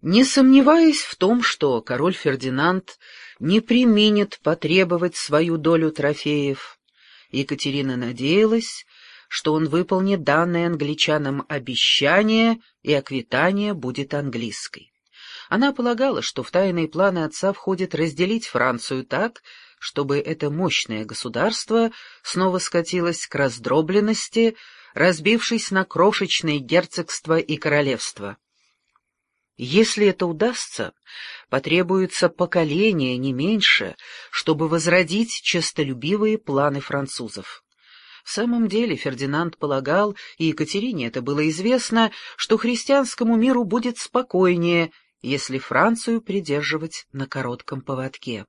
Не сомневаясь в том, что король Фердинанд не преминет потребовать свою долю трофеев, Екатерина надеялась, что он выполнит данное англичанам обещание, и аквитания будет английской. Она полагала, что в тайные планы отца входит разделить Францию так, чтобы это мощное государство снова скатилось к раздробленности, разбившись на крошечные герцогства и королевства. Если это удастся, потребуется поколение, не меньше, чтобы возродить честолюбивые планы французов. В самом деле Фердинанд полагал, и Екатерине это было известно, что христианскому миру будет спокойнее, если Францию придерживать на коротком поводке.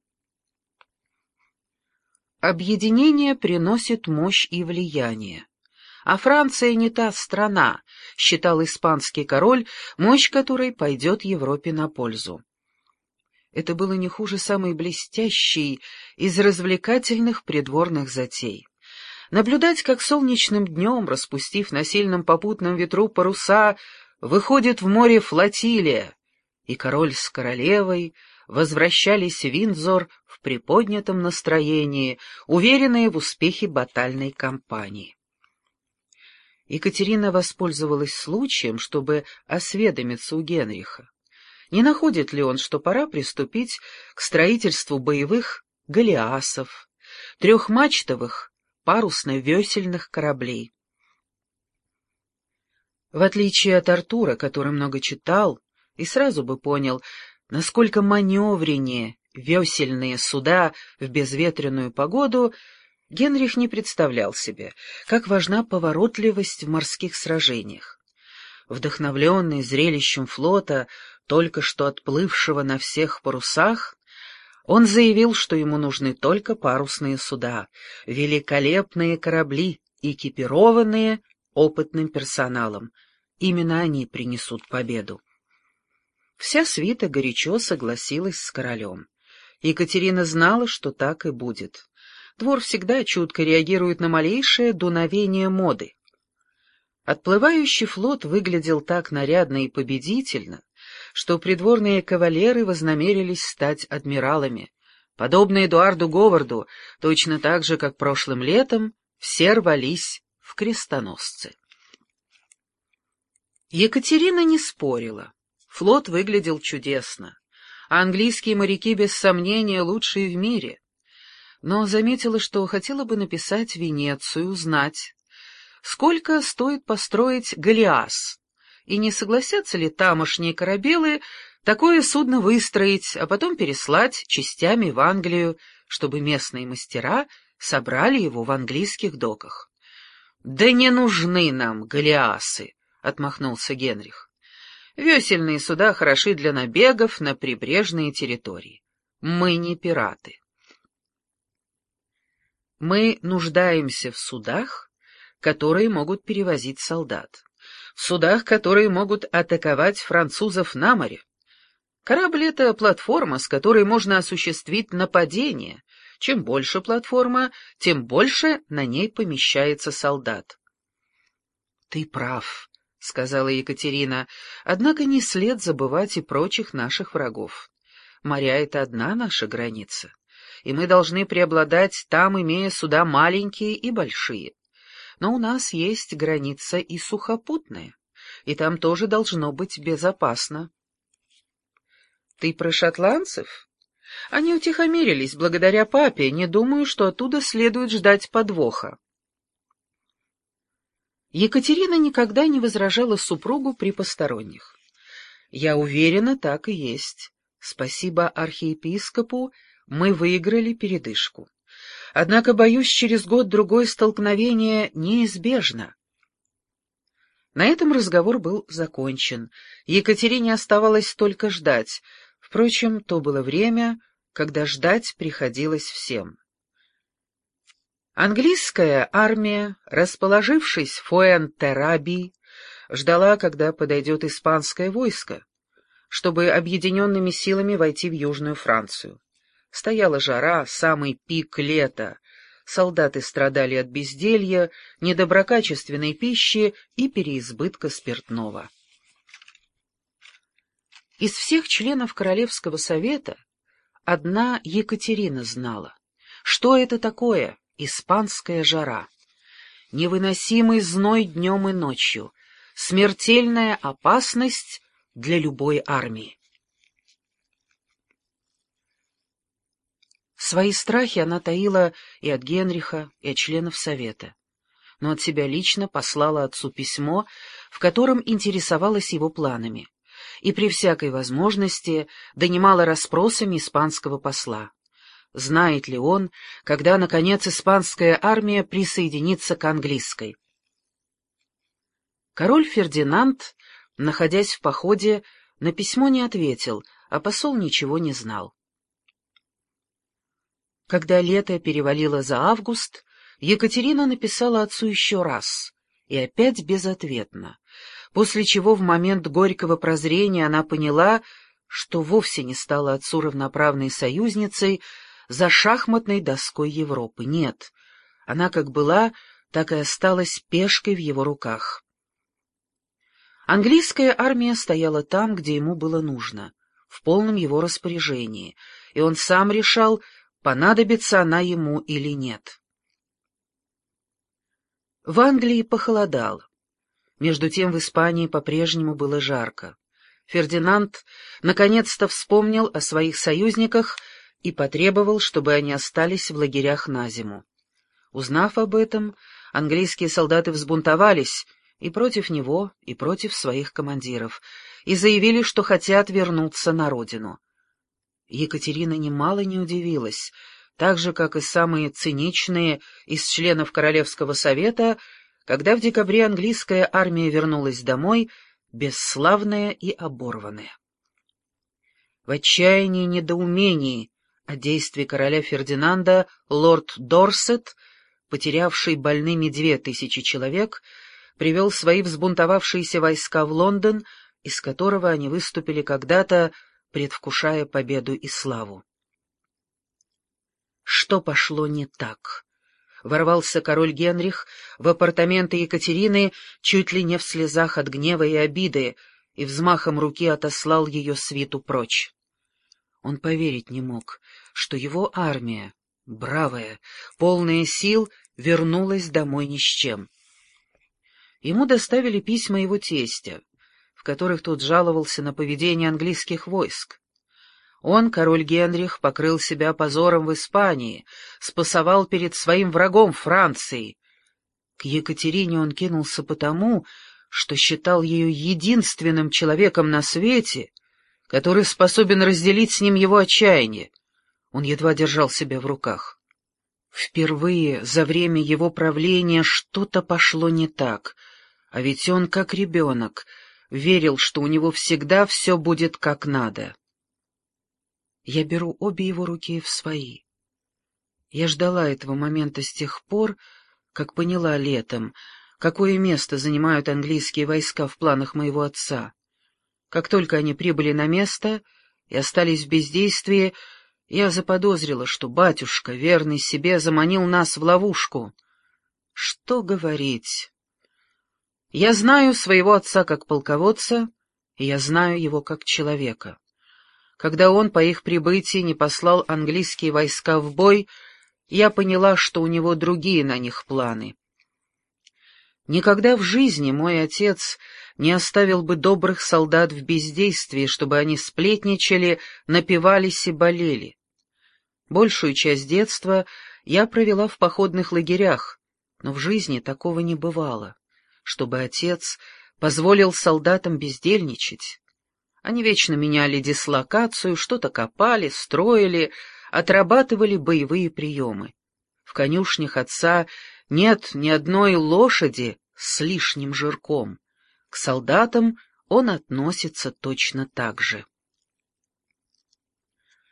Объединение приносит мощь и влияние. А Франция не та страна, считал испанский король, мощь которой пойдет Европе на пользу. Это было не хуже самой блестящей из развлекательных придворных затей. Наблюдать, как солнечным днем, распустив на сильном попутном ветру паруса, выходит в море флотилия, и король с королевой возвращались в Виндзор в приподнятом настроении, уверенные в успехе батальной кампании. Екатерина воспользовалась случаем, чтобы осведомиться у Генриха, не находит ли он, что пора приступить к строительству боевых галеассов, трехмачтовых парусно-весельных кораблей. В отличие от Артура, который много читал, и сразу бы понял, насколько маневреннее весельные суда в безветренную погоду, Генрих не представлял себе, как важна поворотливость в морских сражениях. Вдохновленный зрелищем флота, только что отплывшего на всех парусах, он заявил, что ему нужны только парусные суда, великолепные корабли, экипированные опытным персоналом. Именно они принесут победу. Вся свита горячо согласилась с королем. Екатерина знала, что так и будет. Двор всегда чутко реагирует на малейшее дуновение моды. Отплывающий флот выглядел так нарядно и победительно, что придворные кавалеры вознамерились стать адмиралами. Подобно Эдуарду Говарду, точно так же, как прошлым летом, все рвались в крестоносцы. Екатерина не спорила. Флот выглядел чудесно, а английские моряки, без сомнения, лучшие в мире. Но заметила, что хотела бы написать Венецию, узнать, сколько стоит построить галеасс, и не согласятся ли тамошние корабелы такое судно выстроить, а потом переслать частями в Англию, чтобы местные мастера собрали его в английских доках. «Да не нужны нам галеассы», — отмахнулся Генрих. «Весельные суда хороши для набегов на прибрежные территории. Мы не пираты». Мы нуждаемся в судах, которые могут перевозить солдат, в судах, которые могут атаковать французов на море. Корабль — это платформа, с которой можно осуществить нападение. Чем больше платформа, тем больше на ней помещается солдат. «Ты прав», — сказала Екатерина, — «однако не след забывать и прочих наших врагов. Моря — это одна наша граница, и мы должны преобладать там, имея суда маленькие и большие. Но у нас есть граница и сухопутная, и там тоже должно быть безопасно». «Ты про шотландцев? Они утихомирились благодаря папе, не думаю, что оттуда следует ждать подвоха». Екатерина никогда не возражала супругу при посторонних. «Я уверена, так и есть. Спасибо архиепископу, мы выиграли передышку. Однако, боюсь, через год-другой столкновение неизбежно». На этом разговор был закончен. Екатерине оставалось только ждать. Впрочем, то было время, когда ждать приходилось всем. Английская армия, расположившись в Фуэнтеррабии, ждала, когда подойдет испанское войско, чтобы объединенными силами войти в Южную Францию. Стояла жара, самый пик лета. Солдаты страдали от безделья, недоброкачественной пищи и переизбытка спиртного. Из всех членов Королевского совета одна Екатерина знала, что это такое испанская жара, невыносимый зной днем и ночью, смертельная опасность для любой армии. Свои страхи она таила и от Генриха, и от членов Совета, но от себя лично послала отцу письмо, в котором интересовалась его планами, и при всякой возможности донимала расспросами испанского посла. Знает ли он, когда, наконец, испанская армия присоединится к английской? Король Фердинанд, находясь в походе, на письмо не ответил, а посол ничего не знал. Когда лето перевалило за август, Екатерина написала отцу еще раз, и опять безответно, после чего в момент горького прозрения она поняла, что вовсе не стала отцу равноправной союзницей за шахматной доской Европы. Нет, она как была, так и осталась пешкой в его руках. Английская армия стояла там, где ему было нужно, в полном его распоряжении, и он сам решал, понадобится она ему или нет. В Англии похолодало. Между тем в Испании по-прежнему было жарко. Фердинанд наконец-то вспомнил о своих союзниках и потребовал, чтобы они остались в лагерях на зиму. Узнав об этом, английские солдаты взбунтовались и против него, и против своих командиров, и заявили, что хотят вернуться на родину. Екатерина немало не удивилась, так же, как и самые циничные из членов Королевского совета, когда в декабре английская армия вернулась домой, бесславная и оборванная. В отчаянии и недоумении от действий короля Фердинанда лорд Дорсет, потерявший больными 2000 человек, привел свои взбунтовавшиеся войска в Лондон, из которого они выступили когда-то, предвкушая победу и славу. Что пошло не так? Ворвался король Генрих в апартаменты Екатерины чуть ли не в слезах от гнева и обиды, и взмахом руки отослал ее свиту прочь. Он поверить не мог, что его армия, бравая, полная сил, вернулась домой ни с чем. Ему доставили письма его тестя, в которых тот жаловался на поведение английских войск. Он, король Генрих, покрыл себя позором в Испании, спасовал перед своим врагом Францией. К Екатерине он кинулся потому, что считал ее единственным человеком на свете, который способен разделить с ним его отчаяние. Он едва держал себя в руках. Впервые за время его правления что-то пошло не так, а ведь он, как ребенок, верил, что у него всегда все будет как надо. Я беру обе его руки в свои. Я ждала этого момента с тех пор, как поняла летом, какое место занимают английские войска в планах моего отца. Как только они прибыли на место и остались в бездействии, я заподозрила, что батюшка, верный себе, заманил нас в ловушку. Что говорить? Я знаю своего отца как полководца, и я знаю его как человека. Когда он по их прибытии не послал английские войска в бой, я поняла, что у него другие на них планы. Никогда в жизни мой отец не оставил бы добрых солдат в бездействии, чтобы они сплетничали, напивались и болели. Большую часть детства я провела в походных лагерях, но в жизни такого не бывало, чтобы отец позволил солдатам бездельничать. Они вечно меняли дислокацию, что-то копали, строили, отрабатывали боевые приемы. В конюшнях отца нет ни одной лошади с лишним жирком. К солдатам он относится точно так же.